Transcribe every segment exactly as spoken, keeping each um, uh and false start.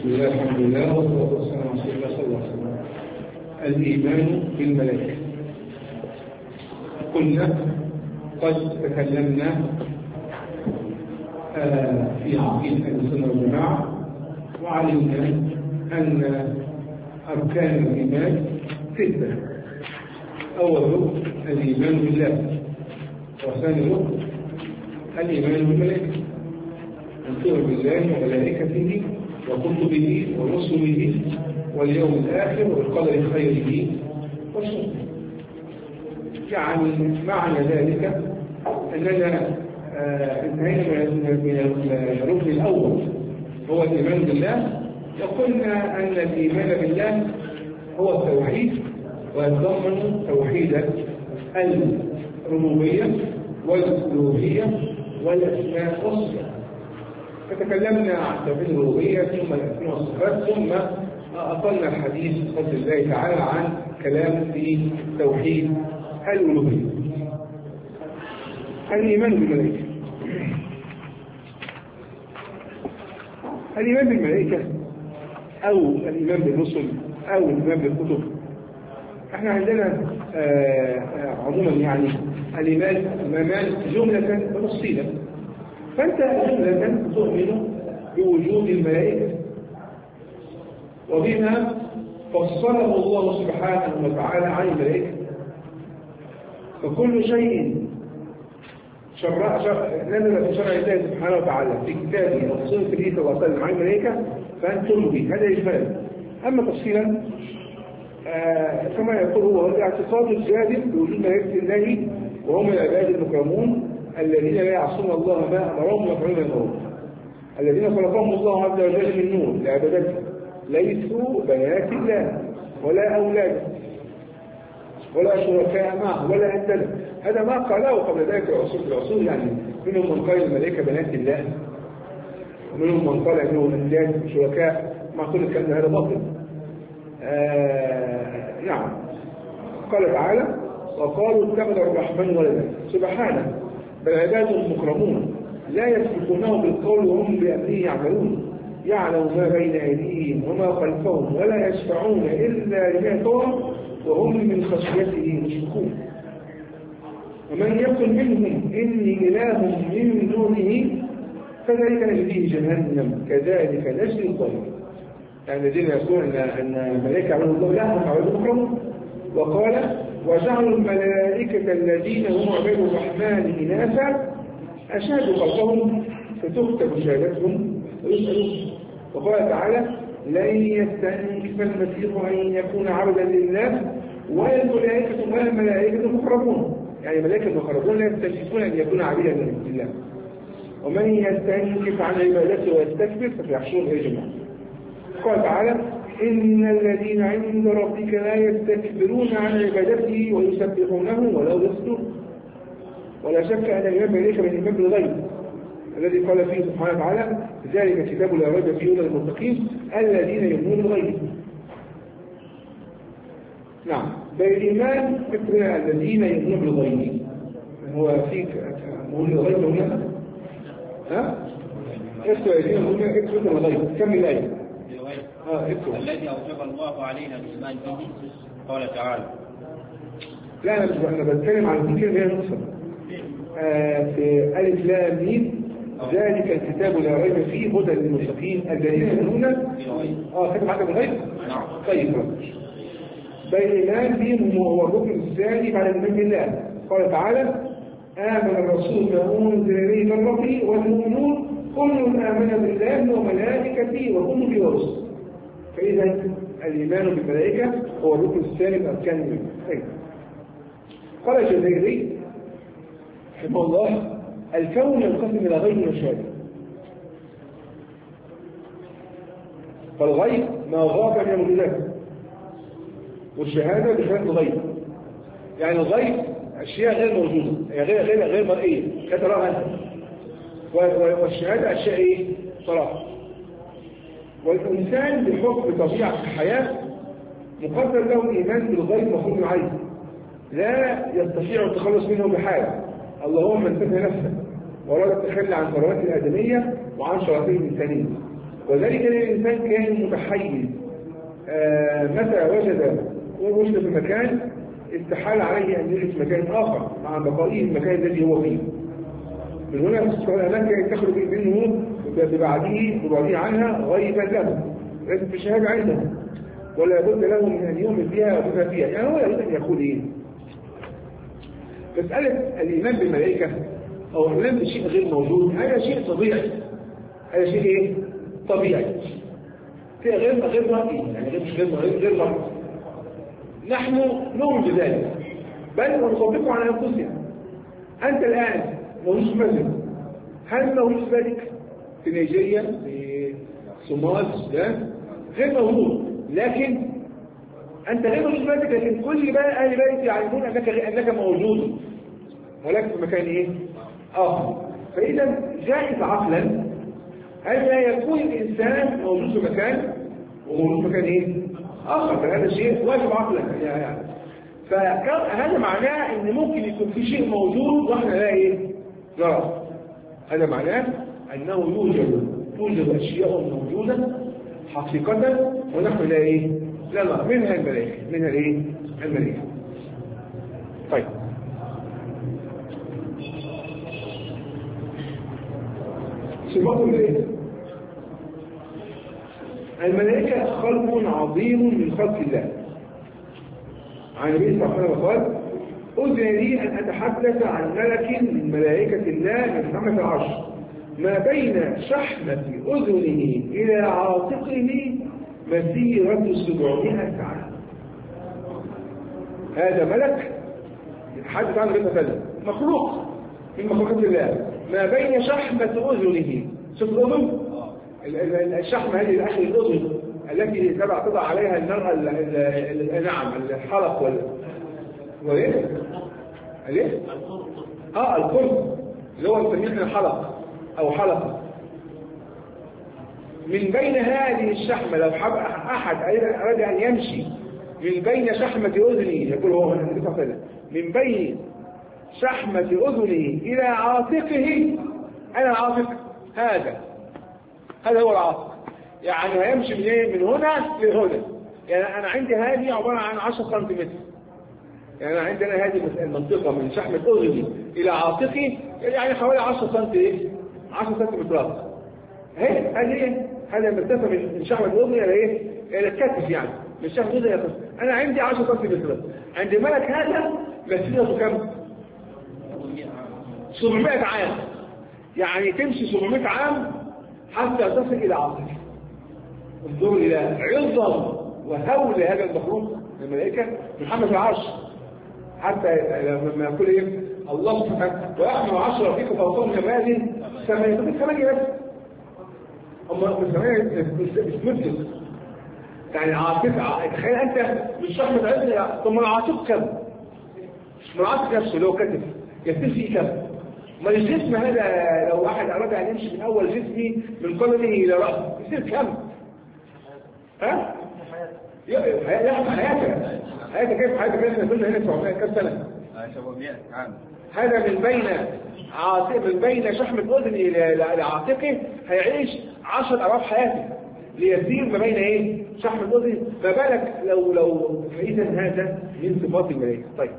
بسم الله الحمد لله والصلاة والسلام على رسول الله صلى الله عليه وسلم. الإيمان بالملائكة. قلنا قد تكلمنا في عقيدة أهل السنة والجماعة، وعلمنا أن أركان الإيمان ستة. أول ركن الإيمان بالله، وثاني ركن الإيمان بالملائكة، أن تؤمن بالله وملائكته وكتبه ورسله واليوم الآخر والقدر خيره وشره. يعني معنى ذلك أننا انتهينا من الركن الأول هو الإيمان بالله، وقلنا أن الإيمان بالله هو التوحيد، ويتضمن توحيد الربوبية والألوهية والأسماء والصفات. فتكلمنا عن توحيد الربوبية ثم الأسماء والصفات، ثم أطلنا الحديث بفضل الله تعالى عن كلام في توحيد الألوهية. الإيمان بالملائكة. الإيمان بالملائكة أو الإيمان بالرسل أو الإيمان بالكتب، احنا عندنا عموما يعني الإيمان إيمان جملة وتفصيلا. فأنت جملة تؤمن بوجود الملائكة وبما فصله الله سبحانه وتعالى عن الملائكة، فكل شيء شرع نزل في شرع الله سبحانه وتعالى في كتابه وسنة النبي صلى الله عليه وسلم عن الملائكة فأنت تؤمن به، هذا إجمالا. أما تفصيلا آه كما يقول هو الاعتقاد الجازم بوجود ملائكة الله، وهم العباد المكرمون الذين لا يعصون الله ما أمرهم ويفعلون ما يأمرون، الذين خلقهم الله عز وجل من نور لعبادته، ليسوا بنات الله ولا أولاد ولا شركاء معه ولا أندله. هذا ما قاله قبل ذلك العصور العصور يعني منهم من قال الملائكة بنات الله، ومنهم من قال انهم انداد شركاء، مع كل الكلام هذا باطل. آه نعم. قال تعالى: وقالوا اتخذ الرحمن ولدا. سبحانه، بل عباد مكرمون لا يسبقونه بالقول وهم بأمره يعملون، يعلم ما بين أيديهم وما خلفهم ولا يشفعون إلا لمن يرضى وهم من خشيته مشركون. ومن يقل منهم إني إله من دونه فذلك نجزيه جهنم كذلك نجزي الظالمين. يعني الذين يقولون أن الملائكة عباد الله لا، هم عباد مكرمون. وقال: وجعلوا الملائكة الذين هم عباد الرحمن إناثا أشهدوا خلقهم فتكتب شهادتهم ويسألون. وقال تعالى: لن يستنكف المسيح أن يكون عبدا لله ولا الملائكة ولا الملائكة مقربون. يعني الملائكة المقربون لا يستنكفون أن يكون عبدا لله، ومن يستنكف عن عبادته ويستكبر فسيحشرهم إلى جهنم. قال تعالى: إن الذين عند ربك لا يستكبرون عن عبادته ويسبحونه ولا يسجدون. ولا شك أن الإيمان بالملائكة من الإيمان بالغيب الذي قال فيه سبحانه وتعالى: ذلك كتاب لا ريب فيه هدى للمتقين الذين يؤمنون بالغيب. نعم. بالإيمان مثل الذين يؤمنون بالغيب. هو فيك مقول الغيب هنا ها؟ اكتب الذين يؤمنون اكتب الغيب. كم الآية؟ اه اكتب. الذي أوجب الله علينا الإيمان به قال تعالى. لا أنا أنا بتكلم عن كل كلمة هي نصر. آه في ألف لام ميم ذلك الكتاب لا ريب فيه هدى للمتقين الذين يؤمنون اه كتب حاجة بالغيب؟ نعم. طيب. بالإيمان بهم هو الركن الثاني بعد الإيمان بالله. قال تعالى: آمن الرسول بما أنزل إليه من ربه والمؤمنون كل آمن بالله وملائكته وكتبه ورسله. فإذا الإيمان بالملائكة هو الركن الثاني من أركان الإيمان. طيب. قال الجزائري رحمه الله: الكون ينقسم إلى غيب وشهادة. فالغيب ما غاب من الموجودات، والشهادة بشهادة الغيب. يعني الغيب أشياء غير موجودة، غير غير غير مرئية لا تراها أنت، والشهادة أشياء إيه؟ صراحة. والإنسان بحكم طبيعة الحياة مقدر له الإيمان بالغيب مفهوم العين، لا يستطيع التخلص منه بحال. اللهم انتبه نفسه ولا تتخلى عن ثروات الآدمية وعن شرفه الإنسانية. وذلك أن الإنسان كان متحيز، آه متى وجد وجد في مكان استحال عليه أن يجلس في مكان آخر مع بقائه المكان الذي هو فيه. من هنا هناك تخرج منه ببعده ببعده عنها غيبا له، لازم في شهادة عنده، ولا بد له من أن يؤمن بها وبما فيها. يعني هو يريد أن يقول إيه؟ مسألة الإيمان بالملائكة أو الإيمان بشيء غير موجود هذا شيء طبيعي، هذا شيء إيه؟ طبيعي، شيء غير غير مرئي، يعني غير مش غير غير غير مرئي. نحن نؤمن بذلك بل ونطبقه على أنفسنا. أنت الآن موجود في مسجد، هل موجود في ذلك؟ في نيجيريا، في صومال، السودان، غير موجود، لكن أنت غير موجود في ذلك، لكن كل بقى أهل بيت يعلمون أنك أنك موجود ولكن في مكان إيه؟ آخر. فإذا جائز عقلا أن لا يكون الإنسان موجود في مكان وموجود في مكان إيه؟ آخر، فهذا شيء واجب عقلا يعني. فهذا معناه أن ممكن يكون في شيء موجود وإحنا لا إيه؟ نرى. هذا معناه أنه يوجد توجد أشياء موجودة حقيقة ونحن لا إيه؟ لا نرى، منها الملائكة، منها الإيه؟ الملائكة. طيب. صفات الملائكة. الملائكة خلق عظيم من خلق الله. عن النبي صلى الله عليه وسلم قال: أذن لي أن أتحدث عن ملك من ملائكة الله من حملة العرش ما بين شحمة أذنه إلى عاتقه مسيرة سبعمائة عام. هذا ملك يتحدث عنه النبي صلى الله عليه وسلم، مخلوق من مخلوقات الله، ما بين شحمة أذنه. شوف الأذن؟ الشحمة هذه الأخر الأذن التي تبع تضع عليها المرأة نعم الحلق ولا وايه؟ الايه؟ اه القرب اللي هو نسميه الحلق او حلقة. من بين هذه الشحمة لو حب احد اراد ان يمشي من بين شحمة اذنه، يقول هو النبي صلى الله عليه وسلم، من بين شحمة اذنه الى عاتقه، انا العاتق هذا هذا هو العاتق، يعني هيمشي من ايه؟ من هنا لهنا. يعني انا عندي هذه عبارة عن عشرة سنتيمتر، يعني أنا عندنا هذه المنطقة من شحمة أذني إلى عاتقي يعني حوالي عشرة سنتي إيه؟ عشرة سنتيمترات. هي هذه هذا المسافة من شحمة أذني إلى إيه؟ إلى الكتف، يعني من شحمة أذني إلى الكتف. أنا عندي عشرة سنتيمترات، عند ملك هذا مسيرته كم؟ سبعمائة عام، يعني تمشي سبعمائة عام حتى تصل إلى عاتقي. انظروا إلى عظم وهول هذا المخلوق الملائكة محمد العرش، حتى لما يقول ايه الله سبحانه ويحمل عشرة فيكم فوقهم كمال ثمانية، طب ثمانية بس هم ثمانية مش مدرك، يعني عاطفة. تخيل انت من شحمة عزة، طب من العاطفة كم؟ من العاطفة نفسه لو كتف يكتفي كم؟ ما الجسم هذا لو واحد اراد ان يمشي من اول جسمي من قدمه الى راسه يصير كم؟ ها؟ لا حياتك حياتك كيف حياتك احنا كنا هنا سبعمائة كم سنة؟ سبعمائة عام. هذا من بين عاتق من بين شحمة أذن إلى عاتقه هيعيش عشر أضعاف حياته ليسير ما بين إيه؟ شحمة أذن، ما بالك لو لو فإذا هذا من صفات الملائكة. طيب.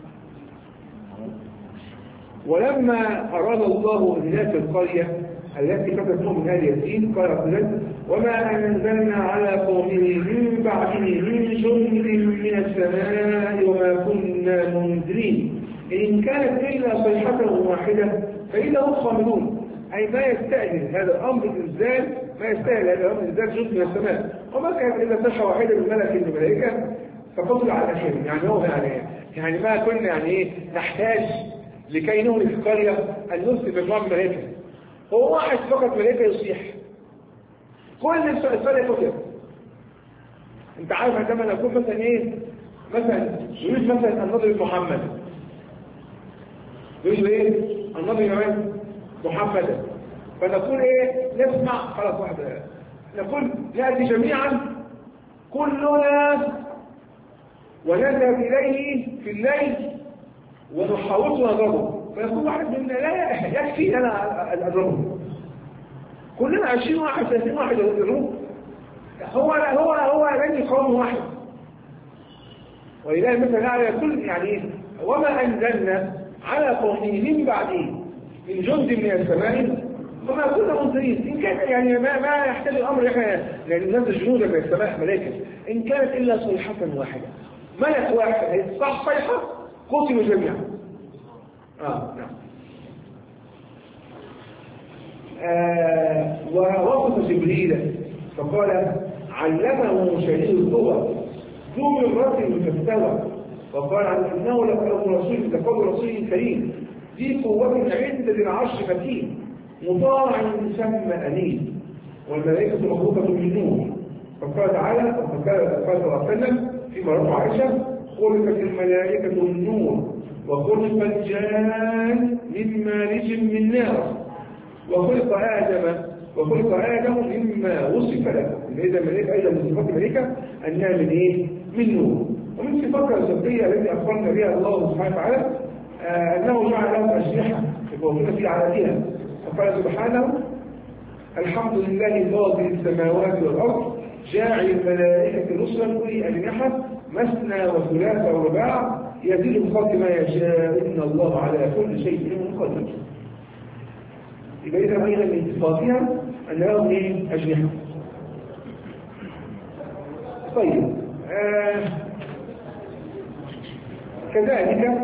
ولما أراد الله إهلاك القرية التي كتبت من آل ياسين قال ربنا: وما أنزلنا على قومه من بعده من جند من السماء وما كنا منزلين إن كانت إلا صيحة واحدة فإذا هم خامدون. أي ما يستأهل هذا الأمر الإنزال، ما يستأهل هذا الأمر الإنزال جند من السماء، وما كانت إلا صيحة واحدة من ملك من الملائكة فقتل على خير. يعني هو يعني يعني ما كنا يعني إيه نحتاج لكي نهلك القرية أن نرسل مجموعة من الملائكة. هو واحد فقط ملائكة يصيح، كل الفرق كتب. انت عارف عندما نقول مثلا ايه مثلا يريد مثلا ان نضرب محمد، يريد ايه ان نضرب محمدا، فنقول ايه نسمع خلاص واحدة، نقول نأتي جميعا كلنا ونذهب اليه في الليل ونحاول نضربه، فيقول واحد منا لا يكفي انا اضربه، كلنا عشرين واحد ثلاثين واحد يضربوه، هو هو هو لن قوم واحد. ولله المثل الأعلى كل يعني وما أنزلنا على قومه من بعده من جند من السماء وما كنا منزلين. إن كان يعني ما ما يحتاج الأمر احنا لأن ننزل جنودا من السماء ملائكة، إن كانت إلا صيحة واحدة، ملك واحد هيصح صيحة قتلوا جميعا. آه نعم. آه ووصف جبريل فقال علمه شديد القوى ذو مرة فاستوى، وقال عن انه لقول رسول لقول رسول كريم ذي قوة عند ذي العرش مكين مطاع ثم امين، والملائكة مخلوقة من نور. فقال تعالى قال وسلم فيما روى عائشة خلقت الملائكة من نور وخلق الجان من مارج من نار وخلق آدم وخلق آدم مما وصف له. إذا الملائكة أيضا من صفات الملائكة أنها من إيه؟ من نور. ومن صفاتها الصدقية التي أخبرنا بها الله سبحانه وتعالى آه أنه جعل لهم أجنحة يقولون في عددها. فقال سبحانه الحمد لله فاطر السماوات والأرض جاعل الملائكة رسلا أولي أجنحة مثنى وثلاث ورباع يزيد بخلق ما يشاء إن الله على كل شيء قدير. يبقى إذا أيضا من صفاتها أن لهم إيه؟ أجنحة. طيب آه كذلك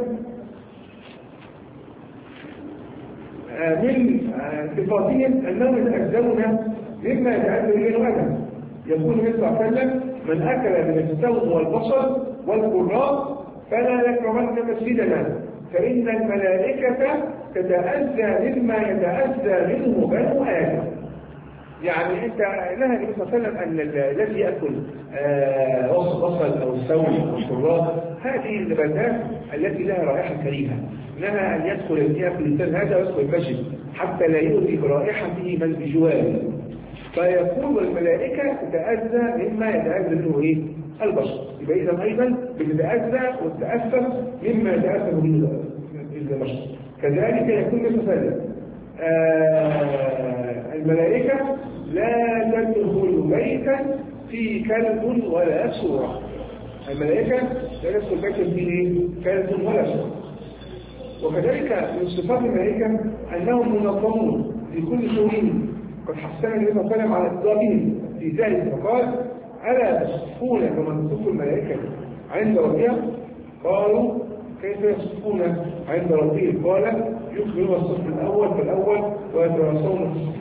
آه من آه صفاتهم أنهم يتأذون مما يتأذى إليه آدم. يقول النبي صلى الله عليه وسلم من أكل من الثوم والبصل والقراء فلا يكرمن مسجدنا فإن الملائكة تتأذى مما يتأذى منه بنو آدم. يعني أنت نهى النبي صلى الله عليه وسلم أن الذي يأكل بصل أو الثوم أو القراء هذه النباتات التي لها رائحة كريهة، نهى أن يدخل يأكل الإنسان هذا ويدخل المسجد حتى لا يؤذي برائحته من بجواره. فيقول الملائكة تتأذى مما يتأذى منه إيه؟ البشر. يبقى إذا أيضا بتتأذى وتتأثر مما يتأثر منه البشر. كذلك يكون مثلا آه الملائكة لا تدخل بيتا في كلب ولا سورة. الملائكة لا تدخل بيتا فيه كلب ولا سورة. وكذلك من صفات الملائكة أنهم منظمون في كل شؤون. قد حسنا النبي صلى الله عليه وسلم على اطلاقهم في ذلك فقال ألا تصفون كما تصف الملائكة عند ربها؟ قالوا كيف يصفون عند ربهم؟ قال يكملون الصف الأول فالأول ويتواصون في الصف.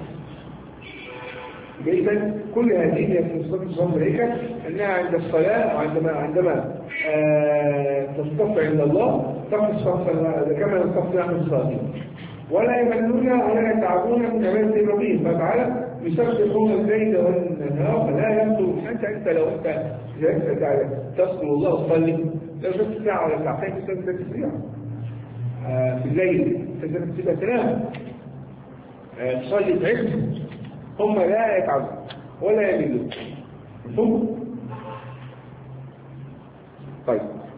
إذن كل هذه من صفات صفات الملائكة أنها عند الصلاة وعندما عندما آه تصطف عند الله تصف كما تصف نحن الصالحين ولا يملون ولا يتعبون من عبادة ربهم. فتعالى يسبحون الليل والنهار لا يملون. أنت أنت لو أنت إذا تصل الله وتصلي لو شفت ساعة ولا ساعتين تستطيع تسريع آه في الليل تستطيع تنام آه تصلي تعبت. هم لا يتعبون ولا يملون. ثم طيب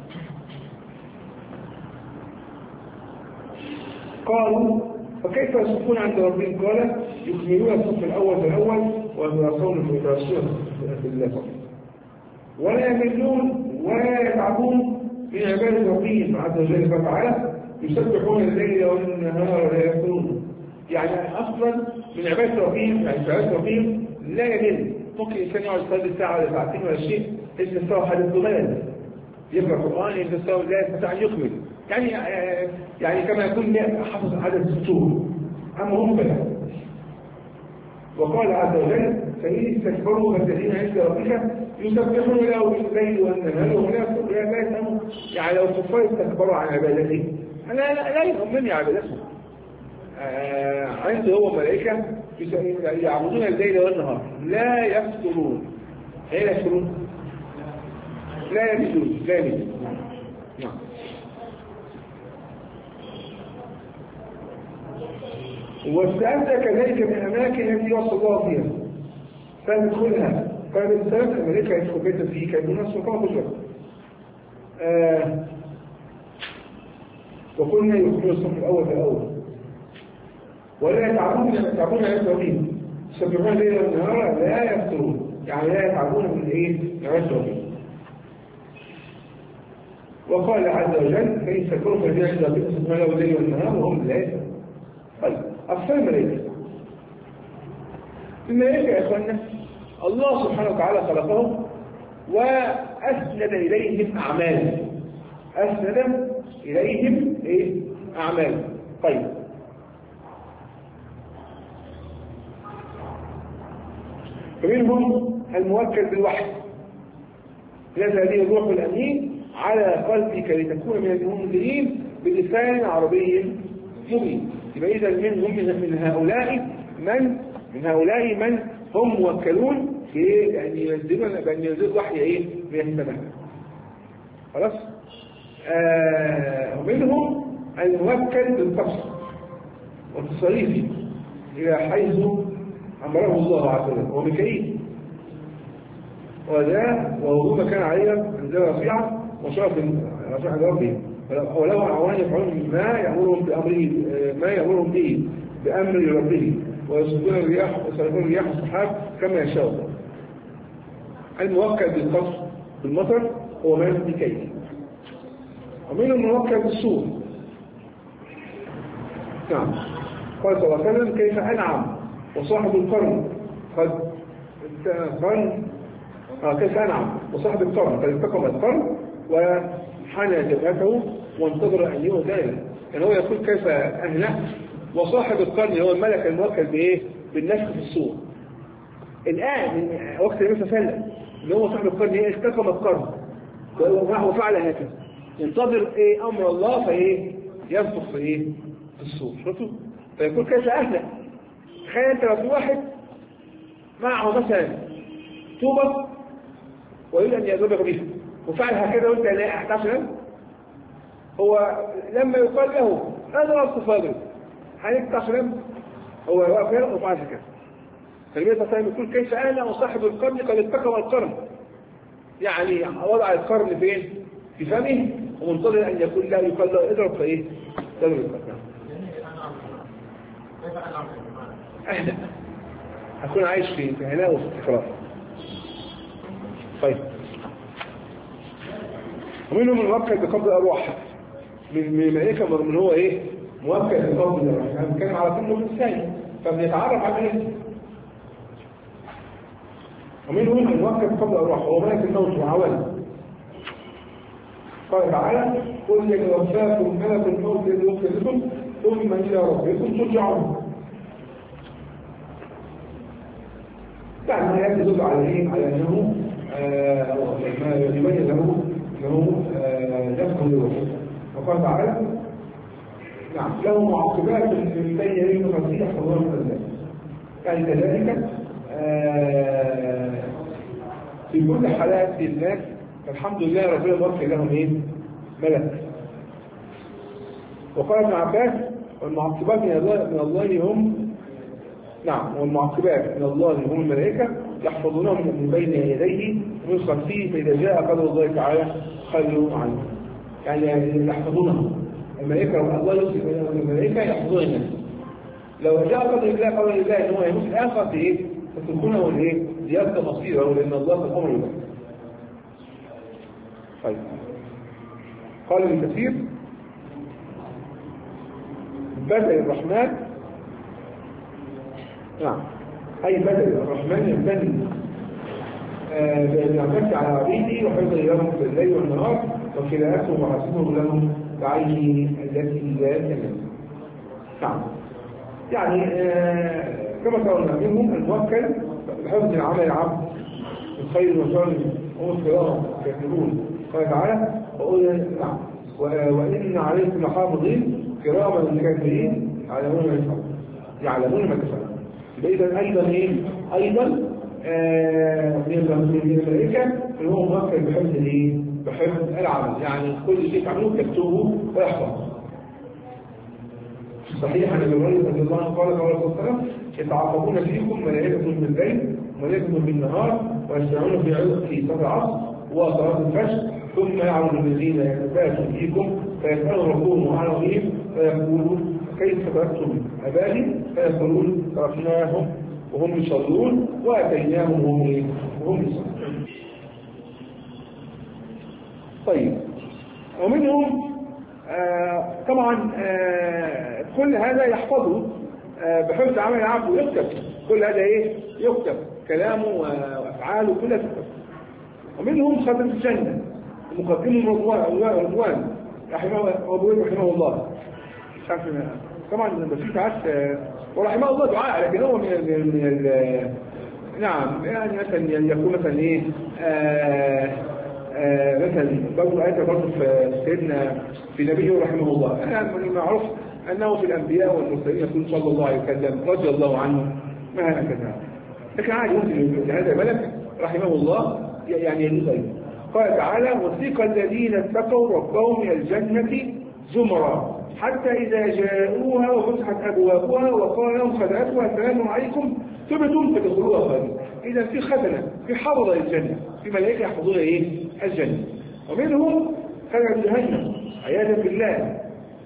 قالوا فكيف يصفون عند ربهم؟ قال يكملون الصف الأول فالأول ويتواصون ويتواصون في الله ولا يملون ولا يتعبون من عبادة ربهم عز وجل. فتعالى يسبحون الليل والنهار ولا يفترون. يعني أصلا من عبادة ربهم يعني عبادة ربهم لا يمل. ممكن الإنسان يقعد يصلي ساعة ولا ساعتين ولا شيء إذا استوى حدث ملل يقرأ القرآن إذا استوى لا يستطيع أن يكمل. يعني يعني كما يكون حفظ عدد السور أما هم فلا. وقال عز وجل فإن استكبروا فالذين عند ربك يسبحون له بالليل والنهار ولا يفهمون. يعني لو الكفار استكبروا عن عبادته لا لا لا يهمني عبادته. آه عنده هو ملائكة يعبدون الليل والنهار لا يفترون. ايه لا يفترون؟ لا يملون لا يملون. نعم. واستأذى كذلك من الأماكن التي وصل الله فيها فندخلها. قال الإنسان الملائكة يدخل بيتا فيه كان الناس وقام بجرد آه وقلنا يدخلون الصف الأول فالأول ولا يتعبون يتعبون على التوحيد يسبحون الليل والنهار لا يفترون، يعني لا يتعبون من ايه؟ يعيشوا فيه. وقال عز وجل فإن تكونوا فالذين عند ربكم سبحانه الليل والنهار وهم لا يفترون. طيب أقسام الملائكة. الملائكة يا إخوانا الله سبحانه وتعالى خلقهم وأسند إليهم أعمال، أسند إليهم إيه؟ أعمال. طيب فمنهم الموكل بالوحي نزل به الروح الأمين على قلبك لتكون من المنذرين بلسان عربي مبين. يبقى إذا منهم من هؤلاء من من هؤلاء من هم موكلون في بأن ينزلوا بأن ينزلوا وحي إيه من السماء. خلاص؟ آه ومنهم الموكل بالقصد والتصريف إلى حيث أمره الله عز وجل وميكائيل، وذا ووضوء ما كان عليه انزل رفيعة وشرف رفيعة ربه ولو أعوان يفعلون ما يأمرهم بأمره ما يأمرهم به بأمر ربه ويصدون الرياح ويصدون الرياح السحاب كما يشاء الله. الموكل بالقصر بالمطر هو من ميكائيل. ومنهم الموكل بالصور. نعم قال صلى الله عليه وسلم كيف أنعم وصاحب القرن قد قرن آه كيف أنعم وصاحب القرن قد التقم القرن وحنى جبهته وانتظر أن يؤذى له. يعني هو يقول كيف أهنأ وصاحب القرن هو الملك الموكل بإيه؟ بالنفخ في الصور. الآن من وقت النبي صلى الله عليه وسلم اللي هو صاحب القرن إيه؟ التقم القرن وفعل هكذا ينتظر إيه أمر الله فإيه ينفخ في إيه في الصور. شفتوا؟ فيقول كيف أهنأ. تخيل أنت لو في واحد معه مثلا طوبة ويريد أن يضرب بها وفعل هكذا وأنت لا أحتاج. هو لما يقال له هذا أصف فاضل هنفتح سلام هو واقف هنا وفعل هكذا. فالنبي صلى الله عليه وسلم يقول كيف أنا وصاحب القرن قد اتقم القرن، يعني وضع القرن فين؟ في فمه ومنتظر أن يقول له يقال له اضرب فإيه؟ تضرب القرن. أهلا هكون عايش في هناء وفي استقرار. طيب ومنهم الموكل بقبض الأرواح من الملائكة من هو إيه؟ موكل بقبض الأرواح. يعني بنتكلم على كل الثاني فبنتعرف على إيه؟ ومنهم الموكل بقبض الأرواح هو ملك الموت وعوانه. قال تعالى قل يتوفاكم ملك الموت الذي يوكل بكم ثم إلى ربكم ترجعون. يعني ما يدل على ايه؟ على انه ما يبين له انه يدخل الروح. وقال تعالى نعم له معقبات من بين يديه المسيح والله من الله. يعني كذلك في كل حالات الناس الحمد لله ربنا يبارك لهم ايه؟ ملك. وقال ابن عباس والمعقبات من الله من الله هم نعم والمعقبات من الله هم الملائكة يحفظونه من بين يديه ومن خلفه فإذا جاء قدر الله تعالى خلوا عنه. يعني يحفظونه الملائكة الله يوصف الملائكة يحفظون الناس. لو جاء قدر الله قدر الله ان هو يموت الآخر في ايه؟ فتكونه الايه؟ زيادة مصيره لأن الله في الأمر له. طيب قال ابن كثير بدء الرحمن نعم أي بدء الرحمن يمتن بأن على عبيده وحفظ لهم في الليل والنهار وكلاءتهم وحسبهم لهم بعينه التي لا تنام. نعم يعني آه كما قلنا منهم الموكل بحفظ العمل العبد من خير وشر هم الصراط يكتبون. قال تعالى نعم وإن عليكم لحافظين كراما كاتبين يعلمون ما يفعلون يعلمون ما تفعلون. إذا أيضا إيه؟ أيضا آه من الملائكة اللي هو موكل بحفظ الإيه؟ بحفظ العمل، يعني كل شيء تعملوه تكتبه ويحفظ. صحيح أن النبي صلى الله عليه وسلم قال صلى الله عليه وسلم يتعاقبون فيكم ملائكة بالليل وملائكة بالنهار ويسمعون في عزة صلاة العصر وصلاة الفجر ثم يعرض الذين يتباشوا فيكم فيسألوا ربهم عن ربهم فيقولوا كيف تركتم أبائي فيقولون تركناهم وهم يصلون واتيناهم وهم وهم يصلون. طيب ومنهم آه طبعا آه كل هذا يحفظه آه بحفظ عمل العبد ويكتب، كل هذا ايه يكتب، كلامه وافعاله كلها تكتب. ومنهم خزنة الجنة ومقدمه رضوان رحمه رحمه الله. مش عارف طبعا لما في ساعات ورحمه الله دعاء، لكن هو من ال من ال نعم يعني مثلا يكون مثلا ايه آه آه مثلا برضه آية برضه في سيدنا في نبيه رحمه الله. أنا من المعروف أنه في الأنبياء والمرسلين يقول صلى الله عليه وسلم رضي الله عنه ما هكذا، لكن عادي ممكن هذا ملك رحمه الله يعني يجوز أيضا. قال تعالى وثيق الذين اتقوا ربهم إلى الجنة زمرا حتى إذا جاءوها وفتحت أبوابها وقال لهم خزنتها السلام عليكم ثبتم فدخلوها خالدين. إذا في خزنة في حفظة الجنة، في ملائكة يحفظون إيه الجنة. ومنهم خزنة جهنم عياذا بالله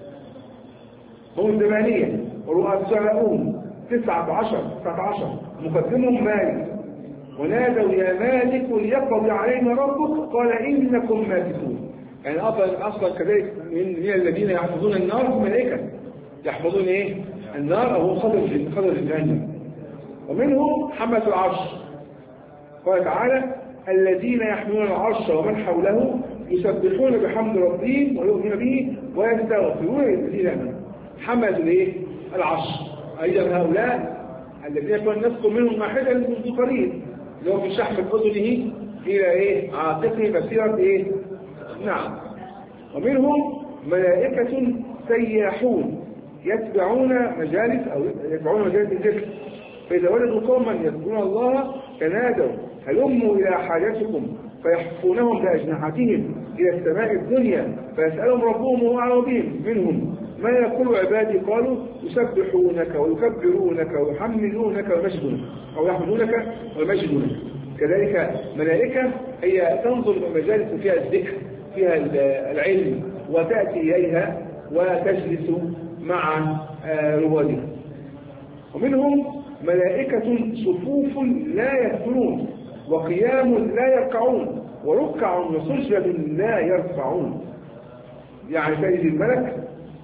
هم الزمانية ورؤساؤهم تسعة عشر تسعة عشر مقدمهم مالك ونادوا يا مالك ليقضي علينا ربك قال إنكم ماكثون. يعني أصلا أصلا كذلك من, من الذين يحفظون النار هم ملائكة يحفظون إيه النار أو خضر خضر الجهنم. ومنهم حملة العرش قال تعالى الذين يحملون العرش ومن حوله يسبحون بحمد ربهم ويؤمنون به ويستغفرون للذين آمنوا. حملة الايه العرش أيضا هؤلاء الذين كنا نذكر منهم واحدا منذ قريب اللي هو في شحم أذنه إلى إيه عاتقه مسيرة إيه نعم. ومنهم ملائكة سياحون يتبعون مجالس أو يتبعون مجالس الذكر فإذا وجدوا قوما يذكرون الله تنادوا هلموا إلى حاجتكم فيحفونهم بأجنحتهم إلى السماء الدنيا فيسألهم ربهم وهو أعلم بهم. منهم ما يقول عبادي قالوا يسبحونك ويكبرونك ويحمدونك ويمجدونك أو يحمدونك ويمجدونك. كذلك ملائكة هي تنظر إلى مجالس فيها الذكر فيها العلم وتأتي إليها وتجلس مع روادها. ومنهم ملائكة صفوف لا يسجدون وقيام لا يركعون وركع وسجد لا يرفعون. يعني تجد الملك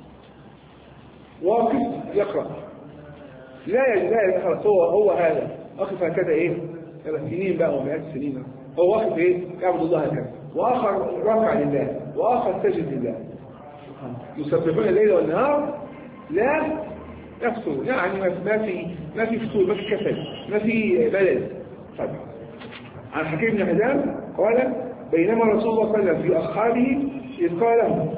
واقف يقرأ لا لا خلاص هو هو هذا واقف هكذا ايه سنين بقى ومئات السنين هو واقف ايه يعبد الله هكذا واخر ركع لله واخر سجد لله يسبحون الليل والنهار لا يفطر. يعني ما في ما في فطور ما في كسل ما في بلد. طيب عن حكيم بن حزام قال بينما رسول الله صلى الله عليه وسلم في أصحابه إذ قال لهم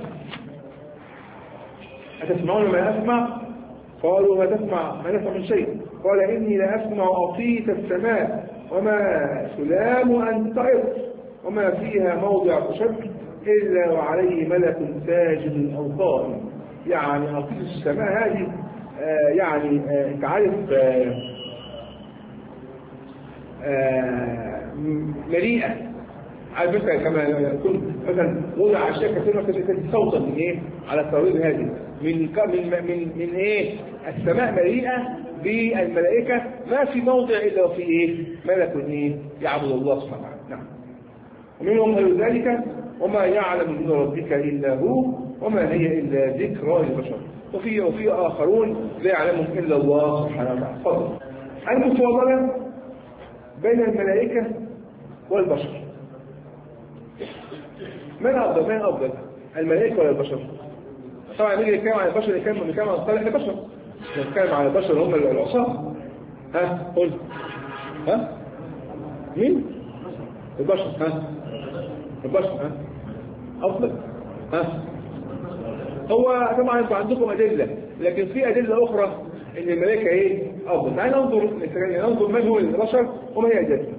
أتسمعون ما أسمع؟ قالوا ما تسمع ما نسمع من شيء. قال إني لا أسمع أطيت السماء وما سلام أن تعظ وما فيها موضع شك إلا وعليه ملك ساجد أو قائم. يعني أطيت السماء هذه آه يعني أنت آه عارف آه آه مليئة على فكرة كما يكون مثلا وضع أشياء كثيرة كثيرة صوتا من إيه على الترابيزة هذه من من من من إيه السماء مليئة بالملائكة ما في موضع إلا في إيه ملك إيه يعبد الله سبحانه وتعالى. نعم. ومنهم غير ذلك وما يعلم من ربك إلا هو وما هي إلا ذكرى للبشر. وفي وفي آخرون لا يعلمهم إلا الله سبحانه وتعالى. فضل المفاضلة بين الملائكة والبشر من أفضل من أفضل الملائكة ولا البشر؟ طبعا نيجي نتكلم عن البشر نتكلم عن صالح البشر نتكلم عن البشر هم العصاة. ها قل ها مين البشر ها البشر ها أفضل ها هو طبعا انتوا عندكم أدلة لكن في أدلة أخرى إن الملائكة إيه أفضل. تعالى ننظر ننظر من هو البشر وما هي أدلة.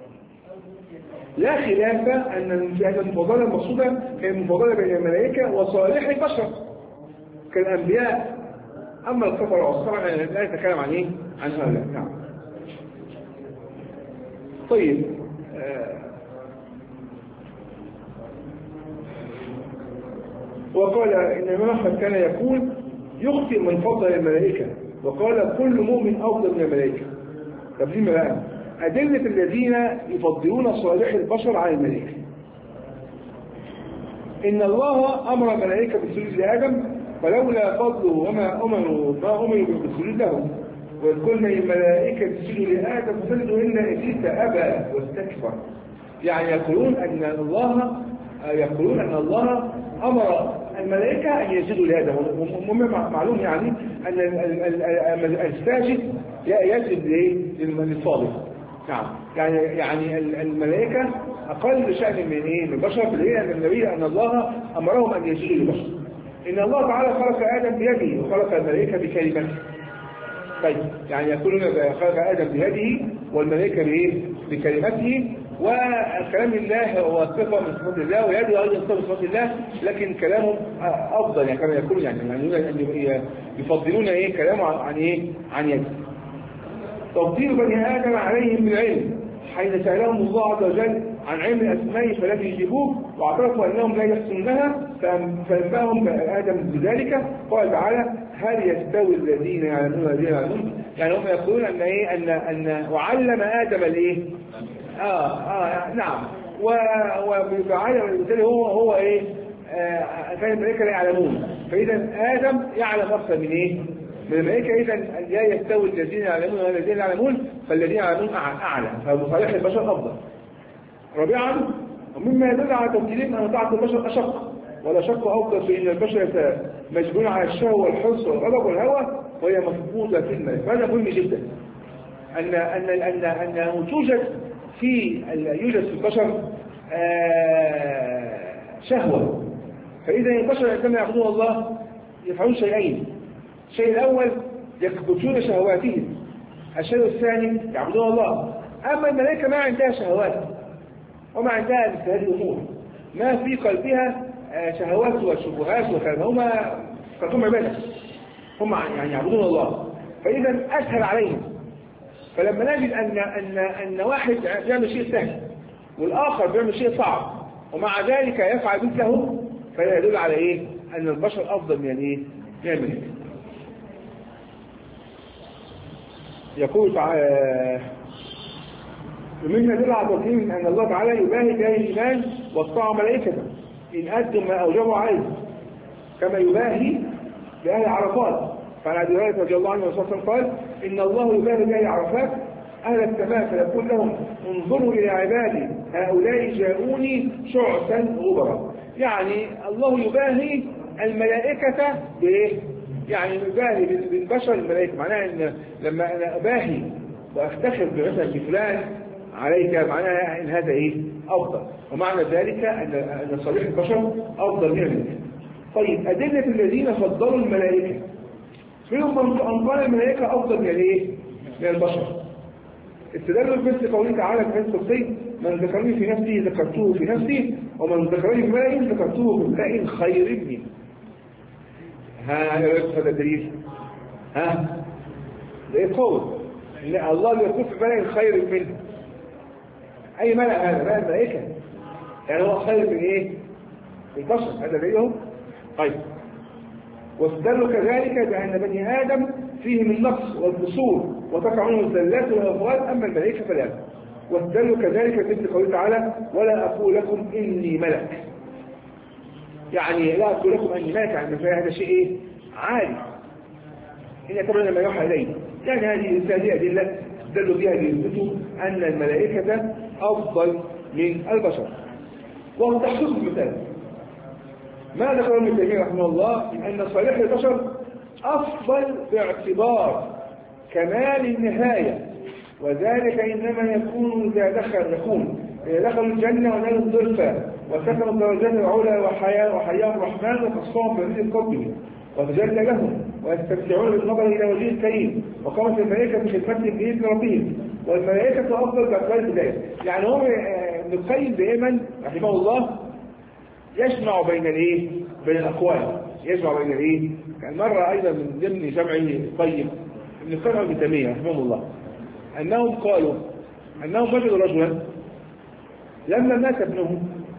لا خلاف أن المفاضلة المقصودة هي المفاضلة بين الملائكة وصالح البشر كالأنبياء. أما الكفر والصالح لا يتكلم عن إيه عن هؤلاء. نعم. طيب آه. وقال إن الإمام أحمد كان يقول يخطئ من فضل الملائكة وقال كل مؤمن أفضل من الملائكة طب ليه بقى؟ أدلة الذين يفضلون صالح البشر على الملائكة. إن الله أمر الملائكة بالسجود لآدم فلولا فضله وما أمروا ما أمروا بالسجود له، ويقولن الملائكة اسجدوا لآدم فسجدوا إلا إبليس أبى واستكبر. يعني يقولون أن الله يقولون أن الله أمر الملائكة أن يسجدوا لآدم، معلوم يعني أن الساجد يسجد للصالح. نعم، يعني يعني الملائكة أقل شأن من إيه؟ من البشر، لأن النبي أن الله أمرهم أن يسجدوا للبشر. إن الله تعالى خلق آدم بيده وخلق الملائكة بكلمته. طيب يعني يقولون خلق آدم بيده والملائكة بإيه؟ بكلمته، وكلام الله هو صفة من صفات الله ويده أيضا صفة من صفات الله، لكن كلامه أفضل يعني كما يقولون يعني يعني يفضلون إيه كلامه عن إيه؟ عن يده. تفضيل بني آدم عليهم بالعلم حين سألهم الله عز وجل عن علم الأسماء فلم يجيبوه واعترفوا أنهم لا يحسنونها فأنبأهم آدم بذلك. قال تعالى هل يستوي الذين يعلمون والذين يعلمون؟ يعني هم يقولون أن إيه أن أن وعلم آدم الإيه؟ آه آه نعم وبعلم بالتالي هو هو إيه آه كان الملائكة لا يعلمون، فإذا آدم يعلم أكثر من إيه؟ من الملائكة. إذا لا يستوي الذين يعلمون والذين يعلمون، فالذين يعلمون أعلى، فمصالح البشر أفضل. رابعا ومما يدل على تفضيلهم أن طاعة البشر أشق، ولا شك أفضل في أن البشر مجبول على الشهوة والحرص والغضب والهوى وهي مفقودة في الملك. هذا مهم جدا أن أن أن أنه توجد في يوجد في البشر شهوة. فإذا البشر عندما يعبدون الله يفعلون شيئين: الشيء الأول يكبتون شهواتهم، الشيء الثاني يعبدون الله. أما الملائكة ما عندها شهوات وما عندها مثل هذه الأمور، ما في قلبها شهوات وشبهات وكذا، هم قلبهم عبادة، هم يعني يعبدون الله، فإذا أسهل عليهم. فلما نجد أن أن أن واحد يعمل شيء سهل والآخر بيعمل شيء صعب ومع ذلك يفعل مثله، فلا يدل على إيه؟ أن البشر أفضل من الإيه؟ من الملائكة. يقول تعالى ومما يدل على تفضيل أن الله تعالى يباهي بأهل الإيمان والطاعة ملائكته إن أدوا ما أوجبوا عليه، كما يباهي بأهل عرفات. فعن أبي هريرة رضي الله عنه صلى الله عليه وسلم قال إن الله يباهي بأهل عرفات أهل السماء فيقول لهم انظروا إلى عبادي هؤلاء جاءوني شعثا غبرا. يعني الله يباهي الملائكة بإيه؟ يعني يباهي بالبشر الملائكة، معناها إن لما أنا أباهي وأفتخر مثلا بفلان عليك معناها إن هذا إيه؟ أفضل، ومعنى ذلك أن أن صالح البشر أفضل من الملائكة. طيب أدلة الذين فضلوا الملائكة منهم من قال الملائكة أفضل من إيه؟ من البشر. استدلوا بمثل قوله تعالى في حديث قدسي من ذكرني في نفسي ذكرته في نفسي ومن ذكرني في ملأ ذكرته في ملأ خير منه. ها هذا الدليل؟ ها؟ ده إيه قول؟ إن الله يكون في ملأ خير منه. أي ملأ هذا؟ ملأ الملائكة، يعني هو خير من إيه؟ البشر. هذا دليلهم. طيب واستدلوا كذلك بأن بني آدم فيه من نقص والقصور وتقع منه الزلات والأفراد، أما الملائكة فلا. واستدلوا كذلك مثل قوله تعالى ولا أقول لكم إني ملك، يعني لا أقول لكم أني ملك، يعني هذا شيء إيه؟ عالي إن يتبعون ما يوحى إليه. يعني هذه هذه أدلة استدلوا بها ليثبتوا أن الملائكة أفضل من البشر. وهو تحقيق المثال ما ذكر ابن تيمية رحمه الله من أن صالح البشر أفضل باعتبار كمال النهاية، وذلك إنما يكون إذا دخل يكون إذا دخلوا الجنة ونالوا الظلفة وسكنوا الدرجات العلى وحياة وحياة الرحمن وخصهم برزق قبله وتجلى لهم ويستمتعون بالنظر إلى وجه الكريم وقامت الملائكة في خدمتهم بإذن ربهم والملائكة أفضل باعتبار ذلك. يعني هو ابن القيم دائما رحمه الله يجمع بين الايه؟ بين الاقوال، يجمع بين الايه؟ كان مره ايضا من ضمن جمعه القيم ابن القيم ابن تيميه رحمه الله انهم قالوا انهم وجدوا رجلا لما مات ابنه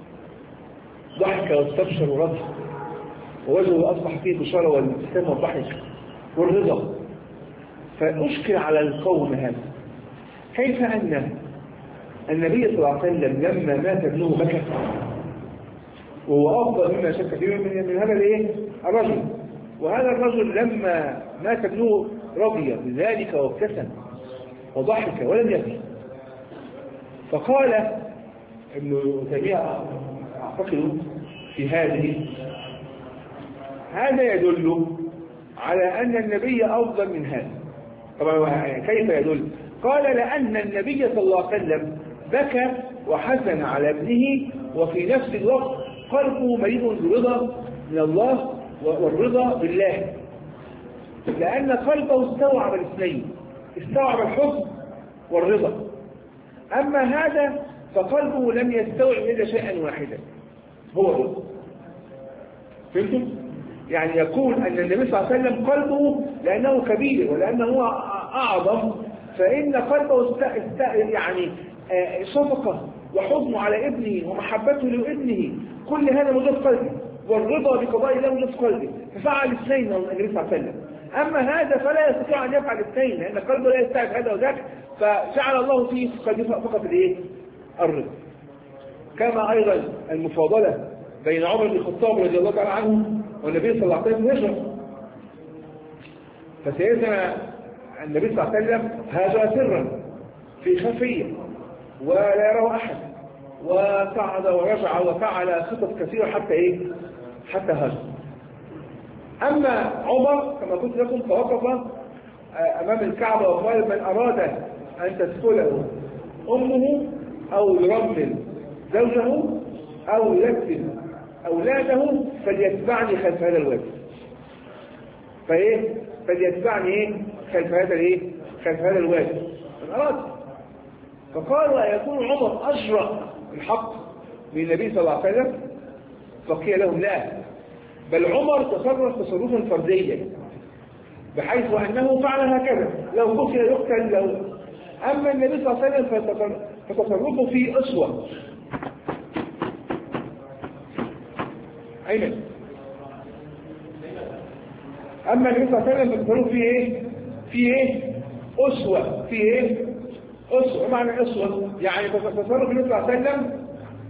ضحك واستبشر ورضى ووجهه اصبح فيه بشاره والابتسامه والضحك والرضا، فاشكل على القوم هذا كيف أن النبي صلى الله عليه وسلم لما مات ابنه بكى، وهو أفضل مما شك فيه من, من هذا الايه الرجل، وهذا الرجل لما مات ابنه رضي بذلك وابتسم وضحك ولم يبكي. فقال ابن تيمية أعتقد في هذه هذا يدل على أن النبي أفضل من هذا. طبعا كيف يدل؟ قال لأن النبي صلى الله عليه وسلم بكى وحزن على ابنه، وفي نفس الوقت قلبه مليء بالرضا من الله والرضا بالله، لأن قلبه استوعب الاثنين، استوعب الحزن والرضا. أما هذا فقلبه لم يستوعب إلا شيئا واحدا، هو الرضا. فهمتم؟ يعني يقول أن النبي صلى الله عليه وسلم قلبه لأنه كبير ولأنه أعظم، فإن قلبه است... است... يعني شفقة وحزن على ابنه ومحبته لابنه، كل هذا موجود في قلبه، والرضا بقضاء الله موجود في قلبه، ففعل الاثنين النبي صلى الله عليه وسلم. أما هذا فلا يستطيع أن يفعل الاثنين، لأن قلبه لا يستوعب هذا وذاك، فجعل الله فيه قلبه فقط الايه؟ الرضا. كما أيضا المفاضلة بين عمر بن الخطاب رضي الله تعالى عنه والنبي صلى الله عليه وسلم هجر، فسيدنا النبي صلى الله عليه وسلم هاجر سرا في خفية ولا يراه أحد، وصعد ورجع وفعل خطط كثيرة حتى إيه؟ حتى هاجر. أما عمر كما قلت لكم توقف أمام الكعبة وقال: من أراد أن تدخله أمه أو يرمل زوجه أو يكتب أولاده فليتبعني خلف هذا الوادي. فإيه؟ فليتبعني إيه؟ خلف هذا الإيه؟ خلف هذا الوادي. من أراد. فقال: ويكون عمر أجرأ الحق من النبي صلى الله عليه وسلم؟ فقيل لهم: لا، بل عمر تصرف تصرفا فرديا بحيث أنه فعل هكذا، لو قتل يقتل له. أما النبي صلى الله عليه وسلم فتصرفه فيه أسوة. أين؟ أما النبي صلى الله عليه وسلم فتصرفه فيه إيه؟ فيه إيه؟ أسوة. فيه إيه؟ أسوة. معنى أسوة يعني تصرف النبي صلى الله عليه وسلم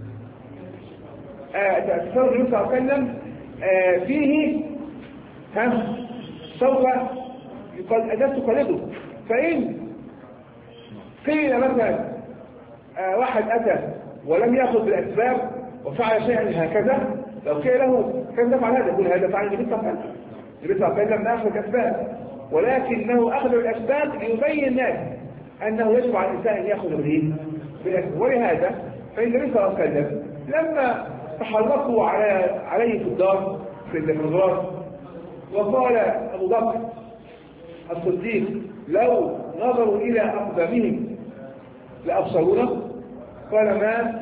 آه تصرف النبي صلى الله عليه وسلم آه فيه ها سوف يقال أداة تقلده. فإن قيل مثلا آه واحد أتى ولم يأخذ بالأسباب وفعل شيئا هكذا، لو قيل له كيف تفعل هذا؟ يقول: هذا فعل النبي صلى الله عليه وسلم. النبي صلى الله عليه وسلم لا أخذ أسباب، ولكنه أخذ الأسباب ليبين الناس أنه يجب على الإنسان أن يأخذ بالأسباب. ولهذا فإن النبي صلى الله عليه وسلم لما تحركوا على عليه في الدار في المنظار وقال أبو بكر الصديق: لو نظروا إلى أقدامهم لأبصرونا، قال: ما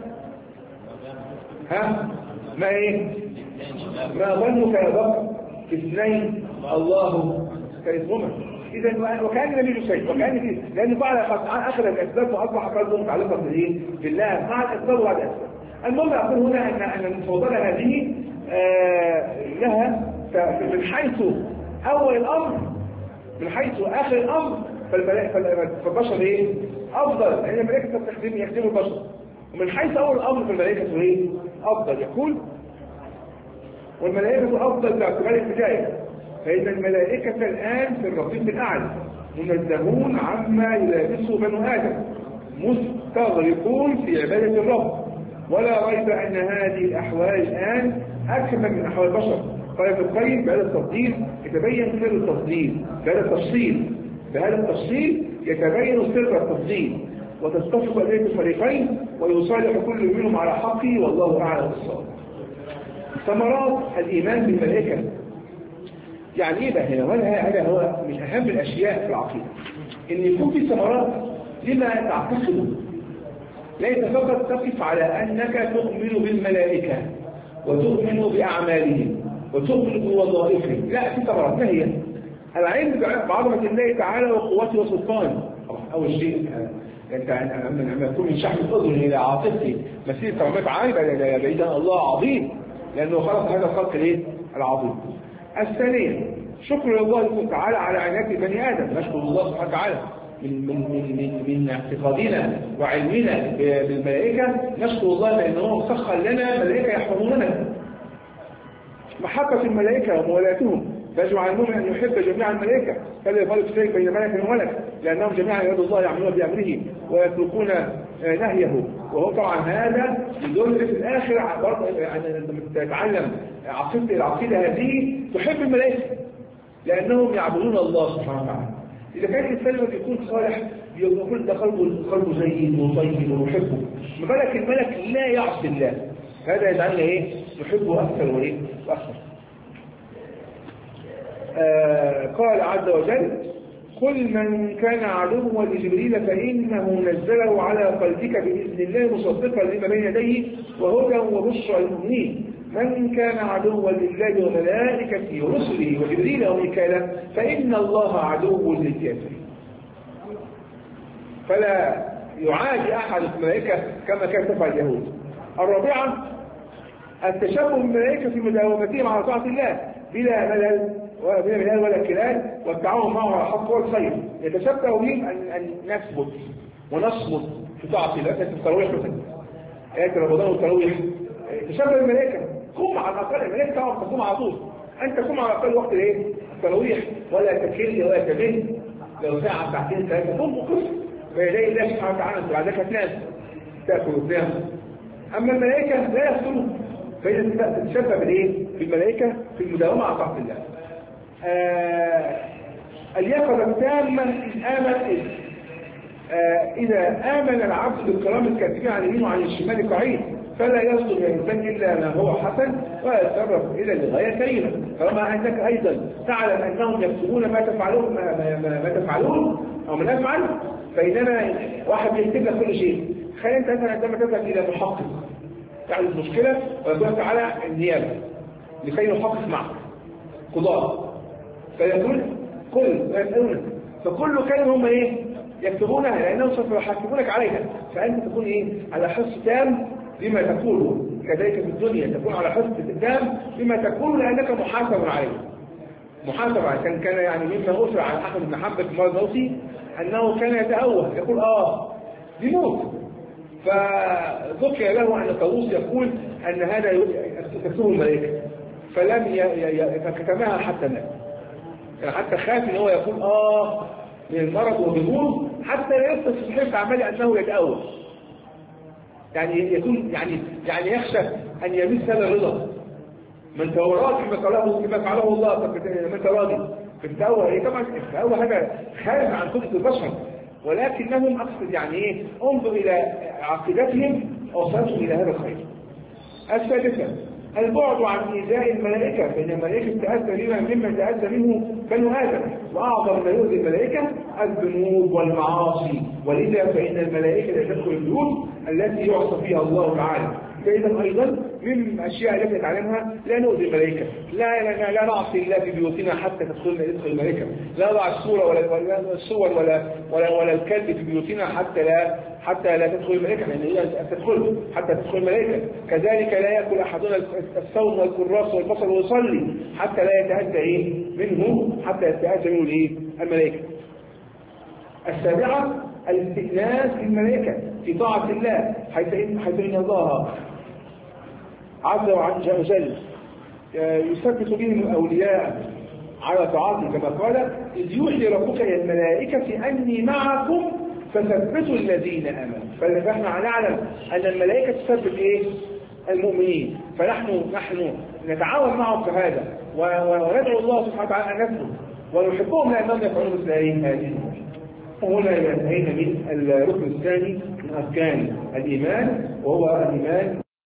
ها ما إيه ما ظنك يا بكر اثنين الله كاثنهما. إذا وكان النبي شيء وكان فيه، لأنه فعل أخذ الأسباب وأصبح قلبه متعلقا بالإيه؟ بالله مع الأسباب وبعد الأسباب. المهم أقول هنا أن أن المفاضلة هذه آه لها من حيث أول الأمر، من حيث آخر الأمر فالبشر إيه؟ أفضل، لأن الملائكة تستخدم يخدموا البشر. ومن حيث أول الأمر فالملائكة إيه؟ أفضل. يقول: والملائكة أفضل باعتبار البداية، فإن الملائكة الآن في الرفيق الأعلى منزهون عما يلابسه بنو آدم، مستغرقون في عبادة الرب، ولا ريب أن هذه الأحوال الآن أكمل من أحوال البشر. قال ابن القيم: بهذا التفضيل يتبين سر التفضيل، بهذا التفصيل بهذا التفصيل يتبين سر التفضيل، وتتفق أدلة الفريقين ويصالح كل منهم على حقه، والله أعلم بالصواب. ثمرات الإيمان بالملائكة يعني إيه بقى هنا؟ ولا هذا هو من أهم الأشياء في العقيدة، إن يكون في ثمرات لما تعتقده، ليس فقط تقف على أنك تؤمن بالملائكة وتؤمن بأعمالهم وتؤمن بوظائفهم، لا، في ثمرات. ما هي؟ العلم بعظمة الله تعالى وقوته وسلطانه. أول شيء أنت لما يكون من شحم الأذن إلى عاطفتي مسيرة سبعمائة عام بعيد عن الله عظيم، لأنه خلق هذا الخلق الايه؟ العظيم. الثانية شكر الله تعالى على عناية بني آدم، نشكر الله سبحانه وتعالى من من من من, من اعتقادنا وعلمنا بالملائكة نشكر الله لأنه مسخر لنا ملائكة يحفظوننا. محبة الملائكة ومولاتهم يجب على المؤمن أن يحب جميع الملائكة فلا يفرق شيء بين ملك وملك لأنهم جميعا يد الله يعملون بأمره ويتركون نهيه. وهو طبعا هذا يدل في الآخر لما تتعلم عقيدة العقيدة هذه تحب الملائكة لأنهم يعبدون الله سبحانه وتعالى. إذا كان الإنسان لما يكون صالح يقول ده قلبه قلبه زين وطيب ويحبه، ملك الملك لا يعصي الله، هذا يجعلنا إيه؟ نحبه أكثر وإيه؟ وأكثر. آه قال عز وجل: قل من كان عدوا لجبريل فإنه نزله على قلبك بإذن الله مصدقا لما بين يديه وهدى وبشرى للمؤمنين. من كان عدوا لله وملائكته ورسله وجبريل وميكالا فإن الله عدو للكافرين. فلا يعادي أحد الملائكة كما كان تفعل اليهود. الرابعة التشبه بالملائكة في مداومتهم على طاعة الله بلا ملل وبلا ملل ولا كلال والتعاون معه على الحق والخير. يتشبه بهم أن أن نثبت ونصمت في طاعة الله. في التراويح مثلا آيات رمضان والتراويح تشبه بالملائكة، قم على الأقل. الملائكة طبعا تقوم على طول، أنت قم على الأقل وقت الإيه؟ التراويح، ولا تكل ولا تمل. لو ساعة ساعتين ثلاثة قم وقف فيلاقي الله سبحانه وتعالى أنت بعدك هتنام تأكل وتنام. أما الملائكة لا يفتنون، فإذا تتشبه بالإيه؟ بالملائكة في المداومة على طاعة الله. آه اليقظة التامة آمن آه إذا آمن العبد بالكرام الكاتبين عن اليمين وعن الشمال قعيد فلا يصدر الإنسان إلا ما هو حسن ويتصرف إلى لغاية كريمة. طالما أنك أيضا تعلم أنهم يكتبون ما تفعلون ما, ما, ما تفعلون أو ما نفعل، فإنما واحد يكتب لك كل شيء. خلي أنت مثلا عندما تذهب إلى محقق تعرف المشكلة ويقولك على النيابة لكي يحقق معك قضاء، فيقول كل ويسألونك، فكل كلمة هم إيه؟ يكتبونها لأنهم سوف يحاسبونك عليها، فأنت تكون إيه؟ على حس تام بما تقوله. كذلك في الدنيا تكون على حس تام بما تقوله لأنك محاسب عليه. محاسب عليه. كان كان يعني مما أسرع عن أحمد بن حنبل في مرض موتي أنه كان يتأوه يقول آه بيموت، فذكر له أن طاووس يقول أن هذا تكتبه الملائكة فلم يكتمها حتى الناس، يعني حتى خاف ان هو يقول اه من المرض وبيموت حتى لا يفقد في صحيفة عملي انه يتأول، يعني يكون يعني يعني يخشى ان يمس هذا الرضا. من انت راضي بما فعله بما فعله الله، طب ما انت راضي بتتأول ايه؟ طبعا التأول هذا خارج عن قدرة البشر، ولكنهم اقصد يعني ايه؟ انظر الى عقيدتهم اوصلتهم الى هذا الخير. السادسة البعد عن إيذاء الملائكة، فإن الملائكة تأذى بما مما تأذى منه بنو آدم، وأعظم ما يؤذي الملائكة الذنوب والمعاصي، ولذا فإن الملائكة تدخل البيوت التي يعصى فيها الله تعالى. فإذا أيضا من الأشياء التي نتعلمها لا نؤذي الملائكة، لا لا لا نعصي الله في بيوتنا حتى تدخل تدخل الملائكة، لا نضع الصورة ولا ولا الصور ولا ولا ولا الكلب في بيوتنا حتى لا حتى لا تدخل الملائكة، لأن هي تدخل حتى تدخل الملائكة. كذلك لا يأكل أحدنا الثوم والكراس والبصل ويصلي حتى لا يتأذى إيه منه حتى يتأذى منه الإيه الملائكة. السابعة الاستئناس بالملائكة في طاعة الله، حيث إن الله عز وجل يثبت بهم الأولياء على طاعته كما قال: إذ يوحي ربك إلى الملائكة أني معكم فثبتوا الذين آمنوا. فنحن نعلم أن الملائكة تثبت إيه؟ المؤمنين، فنحن نحن نتعاون معهم في هذا وندعو الله سبحانه وتعالى أن نثبت ونحبهم لأنهم يفعلون مثل هذه الأمور. وهنا انتهينا من الركن الثاني من أركان الإيمان وهو الإيمان